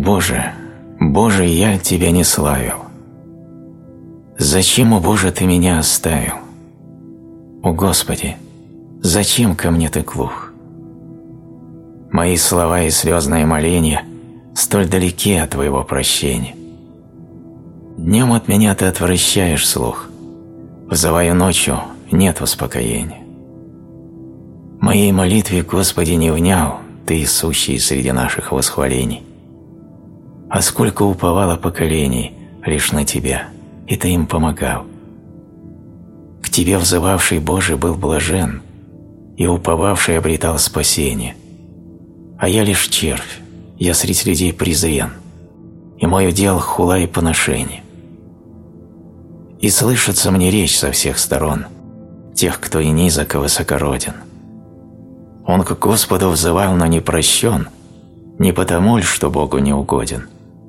Боже, Боже, я Тебя не славил. Зачем, о Боже, Ты меня оставил? О Господи, зачем ко мне Ты глух? Мои слова и слезные моления столь далеки от Твоего прощения. Днем от меня Ты отвращаешь слух, взываю ночью, нет успокоения. Моей молитве, Господи, не внял Ты, сущий среди наших восхвалений. А сколько уповало поколений лишь на Тебя, и Ты им помогал. К Тебе взывавший Боже был блажен, и уповавший обретал спасение. А я лишь червь, я средь людей презрен, и мой удел хула и поношение. И слышится мне речь со всех сторон, тех, кто и низок, и высокороден. Он к Господу взывал, но не прощен, не потому ль, что Богу не угоден.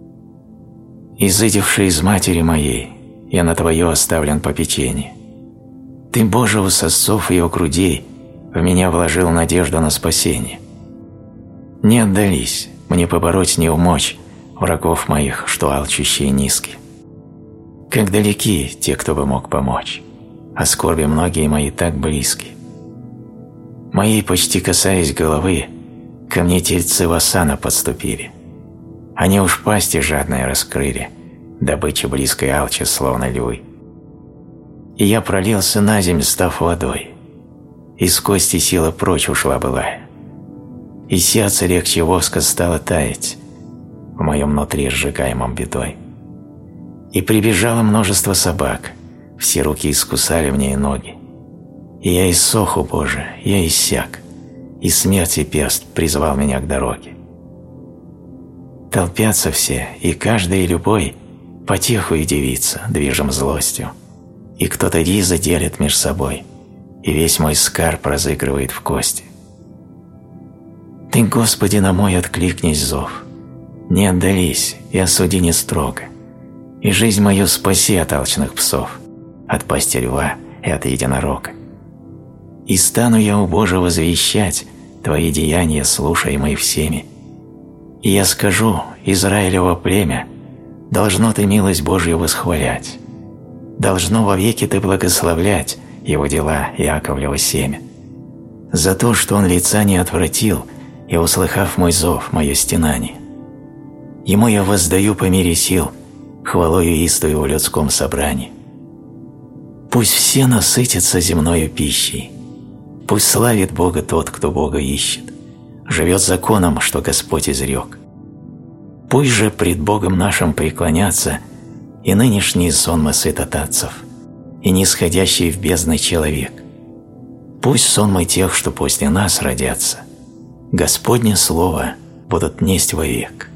Изыдевший из матери моей, я на Твое оставлен попечение. Ты, Боже, у сосцов ее грудей в меня вложил надежду на спасение. Не отдались, мне побороть не умочь врагов моих, что алчущие низкие. Как далеки те, кто бы мог помочь, а скорби многие мои так близки. Моей, почти касаясь головы, ко мне тельцы васана подступили. Они уж пасти жадные раскрыли, добыча близкой алча, словно львы. И я пролился на земь, став водой, из кости сила прочь ушла былая, и сердце легче воска стало таять в моем внутри, сжигаемом бедой. И прибежало множество собак, все руки искусали мне и ноги. И я иссох, о Боже, я иссяк, и смерти перст призвал меня к дороге. Толпятся все, и каждый и любой потеху и девица, движим злостью, и кто-то ризы делит меж собой, и весь мой скарб разыгрывает в кости. Ты, Господи, на мой откликнись зов, не отдались и осуди не строго, и жизнь мою спаси от алчных псов, от пасти льва и от единорога. И стану я, у Божия, возвещать Твои деяния, слушаемые всеми. И я скажу, Израилево племя, должно Ты милость Божью восхвалять, должно вовеки Ты благословлять его дела Иаковлево семя, за то, что он лица не отвратил и, услыхав мой зов, мое стенание. Ему я воздаю по мере сил хвалою истую в людском собрании. Пусть все насытятся земною пищей, пусть славит Бога тот, кто Бога ищет, живет законом, что Господь изрек. Пусть же пред Богом нашим преклонятся и нынешние сонмы святотатцев, и нисходящий в бездны человек. Пусть сонмы тех, что после нас родятся, Господне Слово будут несть вовек.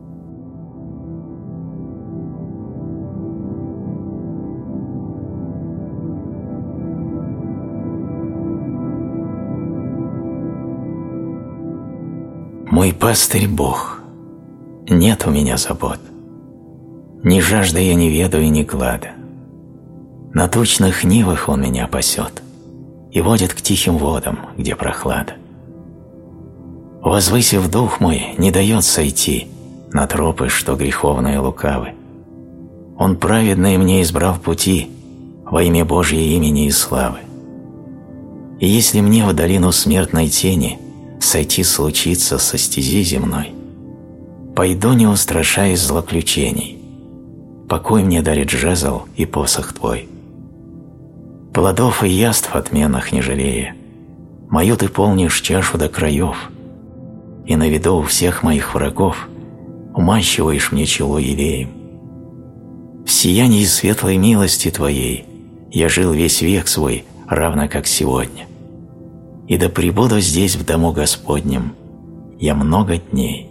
Мой пастырь Бог, нет у меня забот, ни жажды я не ведаю, ни глада. На тучных нивах Он меня пасет и водит к тихим водам, где прохлада. Возвысив дух мой, не дает сойти на тропы, что греховные лукавы. Он праведные мне избрал пути во имя Божьей имени и славы. И если мне в долину смертной тени сойти случится со стези земной, пойду, не устрашаясь злоключений. Покой мне дарит жезл и посох Твой. Плодов и яств отменных не жалея, мою Ты полнишь чашу до краев, и на виду у всех моих врагов умащиваешь мне чело елеем. В сиянии светлой милости Твоей я жил весь век свой, равно как сегодня. И да пребуду здесь, в дому Господнем, я много дней.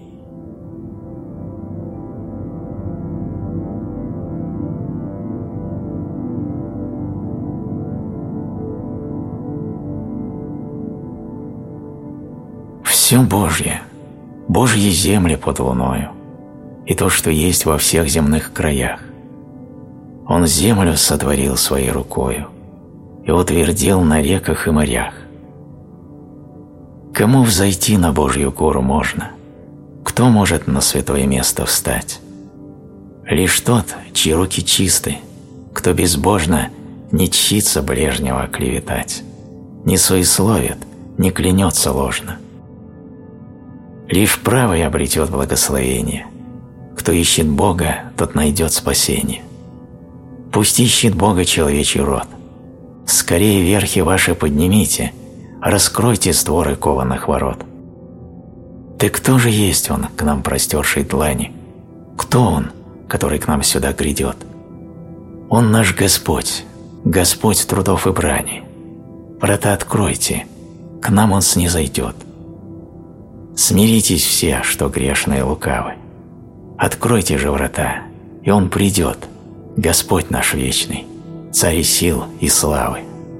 Все Божье, Божьи земли под луною, и то, что есть во всех земных краях. Он землю сотворил своей рукою и утвердил на реках и морях. Кому взойти на Божью гору можно? кто может на святое место встать? Лишь тот, чьи руки чисты, кто безбожно не чтится ближнего клеветать, не суесловит, не клянется ложно. Лишь правый обретет благословение. Кто ищет Бога, тот найдет спасение. Пусть ищет Бога человечий род. Скорее верхи ваши поднимите, раскройте створы кованых ворот. Ты кто же есть Он, к нам простерший длани? Кто Он, который к нам сюда грядет? Он наш Господь, Господь трудов и брани. Врата откройте, к нам Он снизойдет. Смиритесь все, что грешные и лукавы. Откройте же врата, и Он придет, Господь наш вечный, Царь сил и славы.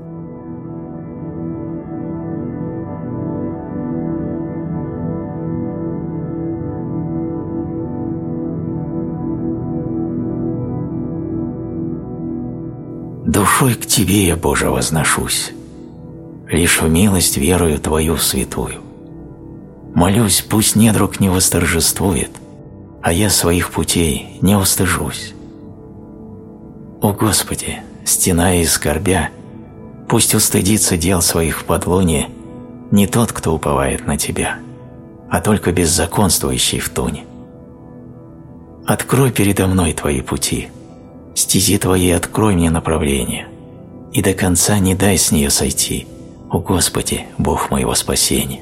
Душой к Тебе я, Боже, возношусь, лишь в милость верую Твою святую. Молюсь, пусть недруг не восторжествует, а я своих путей не устыжусь. О Господи, стеная и скорбя, пусть устыдится дел своих в подлунье не тот, кто уповает на Тебя, а только беззаконствующий в туне. Открой передо мной Твои пути, стези Твои открой мне направление, и до конца не дай с нее сойти, о Господи, Бог моего спасения.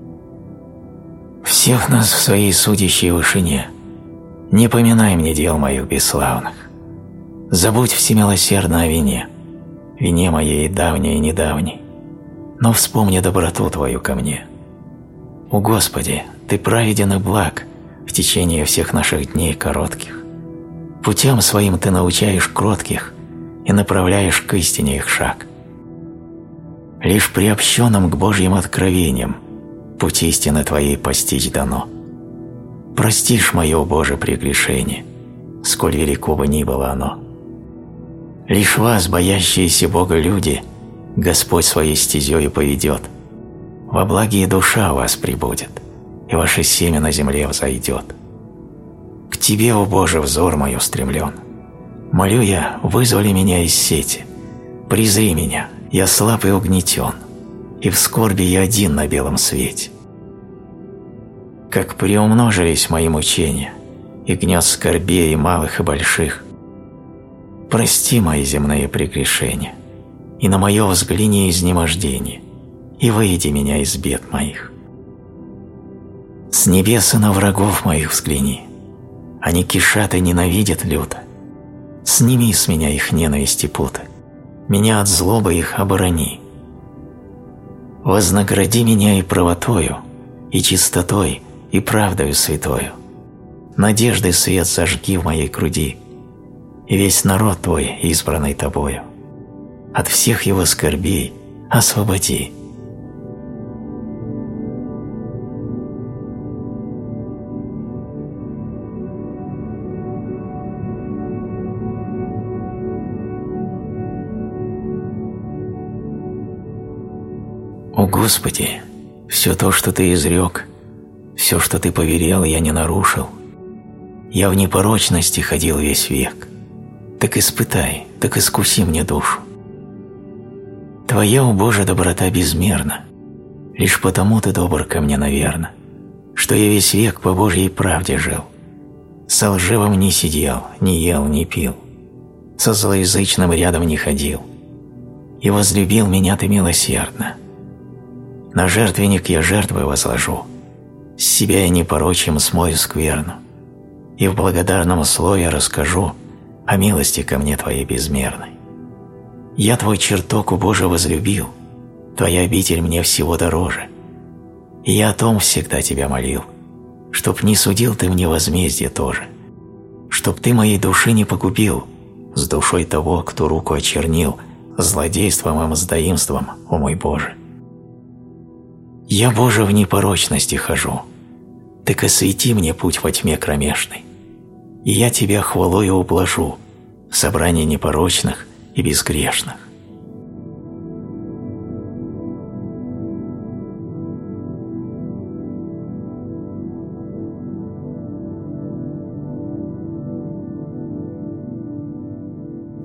Всех нас в своей судящей вышине не поминай мне дел моих бесславных. Забудь всемилосердно о вине моей давней и недавней, но вспомни доброту Твою ко мне. О Господи, Ты праведен и благ в течение всех наших дней коротких. Путем своим Ты научаешь кротких и направляешь к истине их шаг. Лишь приобщенным к Божьим откровениям путь истины Твоей постичь дано. Простишь мое, Боже, прегрешение, сколь велико бы ни было оно. Лишь вас, боящиеся Бога люди, Господь своей стезей поведет. Во благие душа у вас прибудет, и ваше семя на земле взойдет. К Тебе, о Боже, взор мой устремлен. Молю я, вызволи меня из сети. Призри меня, я слаб и угнетен, и в скорби я один на белом свете. Как приумножились мои мучения, и гнет скорбей и малых и больших, прости мои земные прегрешения, и на мое взгляни изнемождение, и выведи меня из бед моих. С небес и на врагов моих взгляни, они кишат и ненавидят люто. Сними с меня их ненависть и путы, меня от злобы их оборони. Вознагради меня и правотою, и чистотой, и правдою святою. Надежды свет зажги в моей груди, и весь народ Твой, избранный Тобою, от всех его скорбей освободи. О Господи, все то, что Ты изрек, все, что Ты повелел, я не нарушил. Я в непорочности ходил весь век. Так испытай, так искуси мне душу. Твоя, о Боже, доброта безмерна, лишь потому Ты добр ко мне, наверно, что я весь век по Божьей правде жил. Со лживым не сидел, не ел, не пил, со злоязычным рядом не ходил. И возлюбил меня Ты милосердно. На жертвенник я жертвы возложу, с себя я непорочим смою скверну, и в благодарном слове расскажу о милости ко мне Твоей безмерной. Я Твой чертог, о Боже, возлюбил, Твоя обитель мне всего дороже, и я о том всегда Тебя молил, чтоб не судил Ты мне возмездие тоже, чтоб Ты моей души не погубил с душой того, кто руку очернил злодейством и мздоимством, о мой Боже. Я, Боже, в непорочности хожу, так освети мне путь во тьме кромешной, и я Тебя хвалою ублажу в собрании непорочных и безгрешных.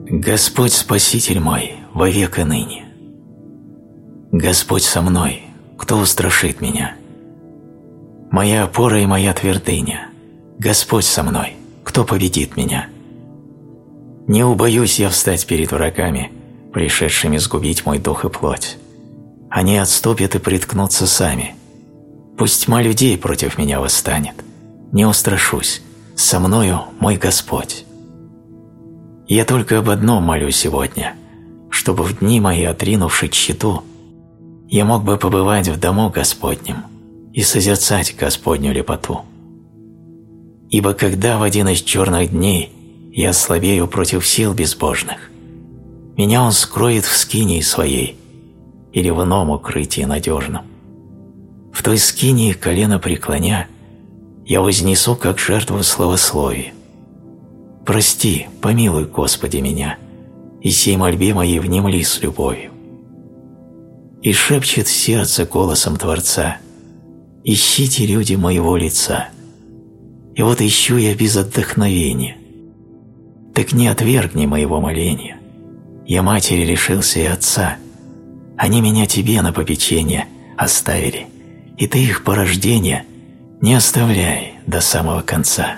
Господь Спаситель мой, вовек и ныне. Господь со мной, кто устрашит меня? Моя опора и моя твердыня, Господь со мной, кто победит меня? Не убоюсь я встать перед врагами, пришедшими сгубить мой дух и плоть. Они отступят и приткнутся сами. Пусть тьма людей против меня восстанет. Не устрашусь, со мною мой Господь. Я только об одном молю сегодня, чтобы в дни мои, отринувши тщету, я мог бы побывать в дому Господнем и созерцать Господню лепоту. Ибо когда в один из черных дней я слабею против сил безбожных, меня Он скроет в скинии своей или в ином укрытии надежном. В той скинии, колено преклоня, я вознесу как жертву славословия. Прости, помилуй, Господи, меня, и сей мольбе моей внемли с любовью. И шепчет сердце голосом Творца: ищите, люди, моего лица. И вот ищу я без отдохновения. Так не отвергни моего моления. Я матери лишился и отца. Они меня тебе на попечение оставили, и ты их по рождению не оставляй до самого конца.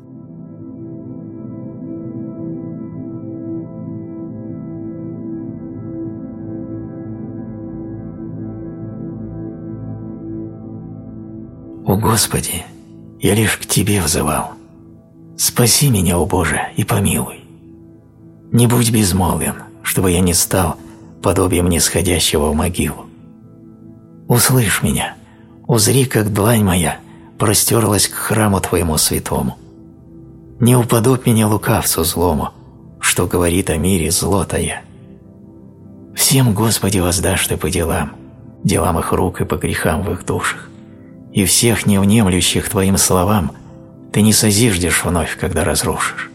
О Господи, я лишь к Тебе взывал. Спаси меня, о Боже, и помилуй. Не будь безмолвен, чтобы я не стал подобием нисходящего в могилу. Услышь меня, узри, как длань моя простерлась к храму Твоему святому. Не уподобь меня лукавцу злому, что говорит о мире зло тая. Всем, Господи, воздашь Ты по делам, делам их рук и по грехам в их душах, и всех невнемлющих Твоим словам Ты не созиждешь вновь, когда разрушишь.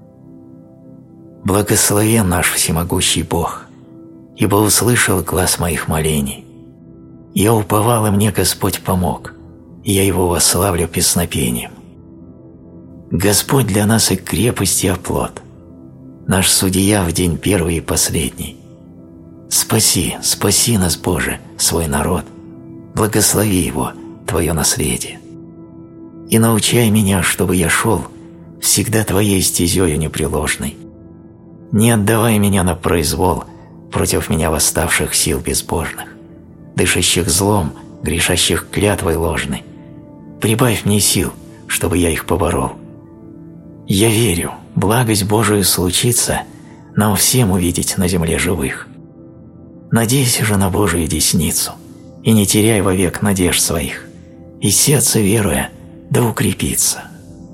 Благословен наш всемогущий Бог, ибо услышал глас моих молений. Я уповал, и мне Господь помог, и я Его восславлю песнопением. Господь для нас и крепость, и оплот, наш судья в день первый и последний. Спаси, спаси нас, Боже, свой народ, благослови его, Твое наследие. И научай меня, чтобы я шел всегда Твоей стезею непреложной. Не отдавай меня на произвол против меня восставших сил безбожных, дышащих злом, грешащих клятвой ложной. Прибавь мне сил, чтобы я их поборол. Я верю, благость Божию случится нам всем увидеть на земле живых. Надейся же на Божию десницу и не теряй вовек надежд своих, и сердце, веруя, да укрепится.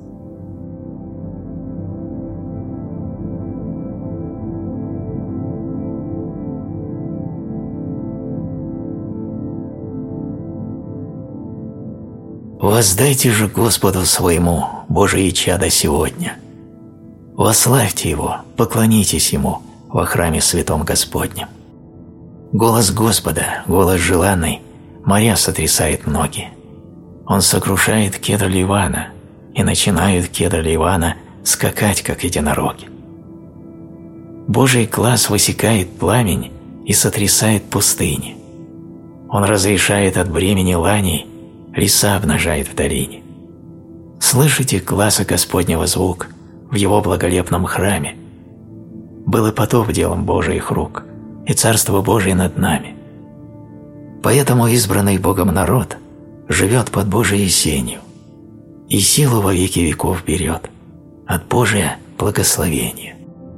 Воздайте же Господу своему, Божие чадо, сегодня. Восславьте Его, поклонитесь Ему во храме святом Господнем. Голос Господа, голос желанный, моря сотрясает многие. Он сокрушает кедр Ливана, и начинают кедр Ливана скакать, как единороги. Божий глас высекает пламень и сотрясает пустыни. Он разрешает от бремени ланей, леса обнажает в долине. Слышите гласа Господнего звук в Его благолепном храме? Был и потоп делом Божиих рук, и Царство Божие над нами. Поэтому избранный Богом народ живет под Божией сенью, и силу во веки веков берет от Божия благословения.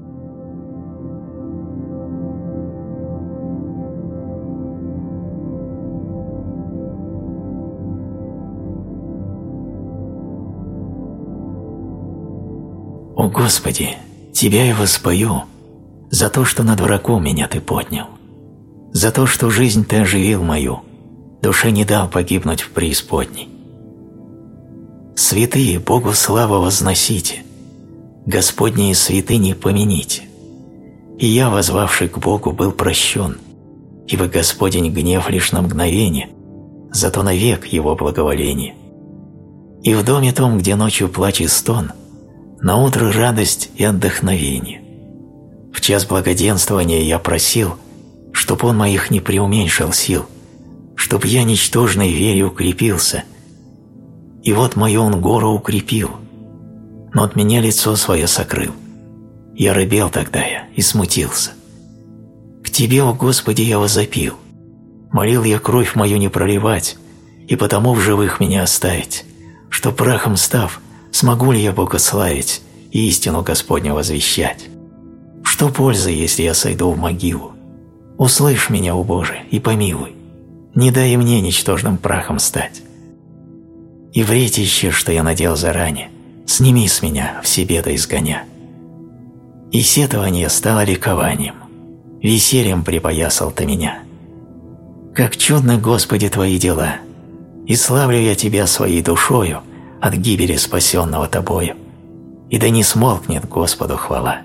О Господи, Тебя я воспою за то, что над врагом меня Ты поднял, за то, что жизнь Ты оживил мою, душе не дал погибнуть в преисподней. Святые, Богу славу возносите, Господние святыни помяните. И я, воззвавший к Богу, был прощен, ибо Господень гнев лишь на мгновение, зато навек Его благоволение. И в доме том, где ночью плач и стон, наутро радость и отдохновение. В час благоденствования я просил, чтоб он моих не преуменьшил сил, чтоб я ничтожной вере укрепился. И вот мою он гору укрепил, но от меня лицо свое сокрыл. Я робел тогда и смутился. К Тебе, о Господи, я возопил. Молил я кровь мою не проливать, и потому в живых меня оставить, что прахом став, смогу ли я Бога славить и истину Господню возвещать? Что пользы, если я сойду в могилу? Услышь меня, о Боже, и помилуй, не дай и мне ничтожным прахом стать. И вретище, что я надел заранее, сними с меня, все беды изгоня. И сетование стало ликованием, весельем припоясал Ты меня. Как чудны, Господи, Твои дела, и славлю я Тебя своей душою от гибели спасенного Тобою, и да не смолкнет Господу хвала.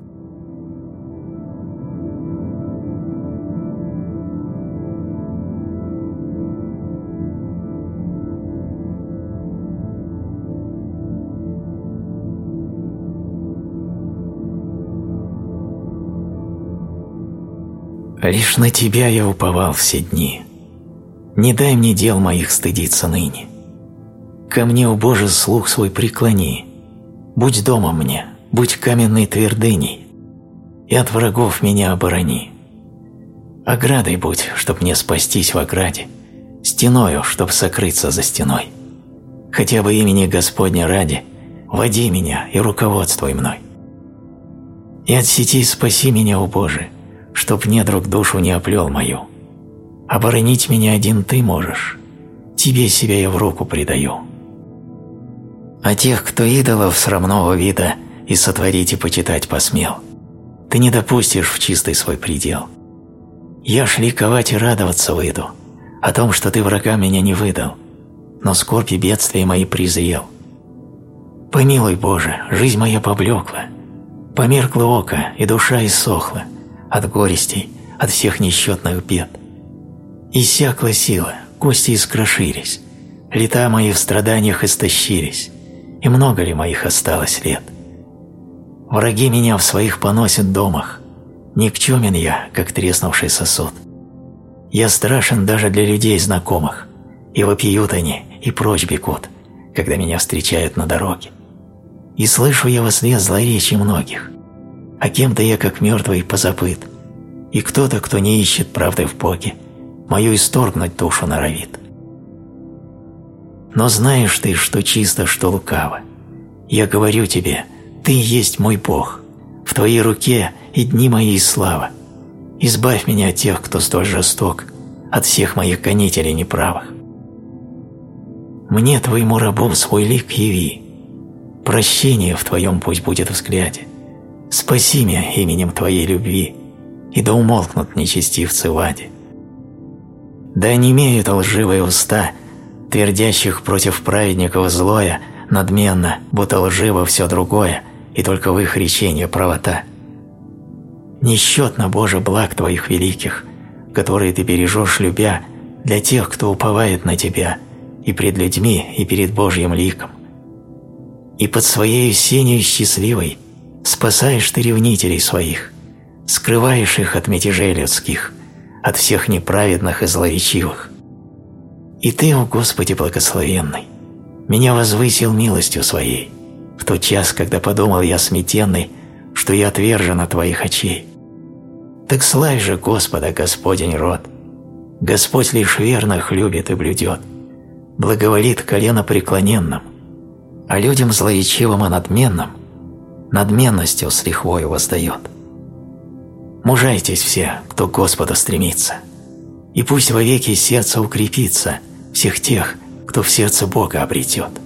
Лишь на Тебя я уповал все дни. Не дай мне дел моих стыдиться ныне. Ко мне, о Боже, слух свой преклони. Будь домом мне, будь каменной твердыней, и от врагов меня оборони. Оградой будь, чтоб мне спастись в ограде, стеною, чтоб сокрыться за стеной. Хотя бы имени Господня ради, води меня и руководствуй мной. И от сетей спаси меня, о Боже, чтоб недруг душу не оплел мою. Оборонить меня один Ты можешь, Тебе себя я в руку предаю. А тех, кто идолов срамного вида и сотворить и почитать посмел, Ты не допустишь в чистый свой предел. Я ж ликовать и радоваться выйду о том, что Ты врагам меня не выдал, но скорбь и бедствия мои презрел. Помилуй, Боже, жизнь моя поблекла, померкло око, и душа иссохла от горестей, от всех несчетных бед. Иссякла сила, кости искрошились, лета мои в страданиях истощились, и много ли моих осталось лет? Враги меня в своих поносят домах, никчемен я, как треснувший сосуд. Я страшен даже для людей знакомых, и вопиют они, и прочь бегут, когда меня встречают на дороге. И слышу я вослед злоречий многих, а кем-то я как мертвый позабыт, и кто-то, кто не ищет правды в Боге, мою исторгнуть душу норовит. Но знаешь Ты, что чисто, что лукаво. Я говорю Тебе, Ты есть мой Бог, в Твоей руке и дни мои и слава. Избавь меня от тех, кто столь жесток, от всех моих гонителей неправых. Мне, Твоему рабу, свой лик яви, прощение в Твоем пусть будет взгляде. Спаси меня именем Твоей любви, и да умолкнут нечестивцы в аде. Да онемеют лживые уста, твердящих против праведников злое, надменно, будто лживо все другое, и только в их реченье правота. Несчетно, Боже, благ Твоих великих, которые Ты бережешь, любя, для тех, кто уповает на Тебя, и пред людьми, и перед Божьим ликом. И под Своею сенью счастливой спасаешь Ты ревнителей своих, скрываешь их от мятежей людских, от всех неправедных и злоречивых. И Ты, о Господи благословенный, меня возвысил милостью Своей в тот час, когда подумал я смятенный, что я отвержен от Твоих очей. Так славь же Господа, Господень род, Господь лишь верных любит и блюдет, благоволит коленопреклоненным, а людям злоречивым и надменным надменностью с лихвою воздает. Мужайтесь все, кто к Господу стремится, и пусть вовеки сердце укрепится всех тех, кто в сердце Бога обретет.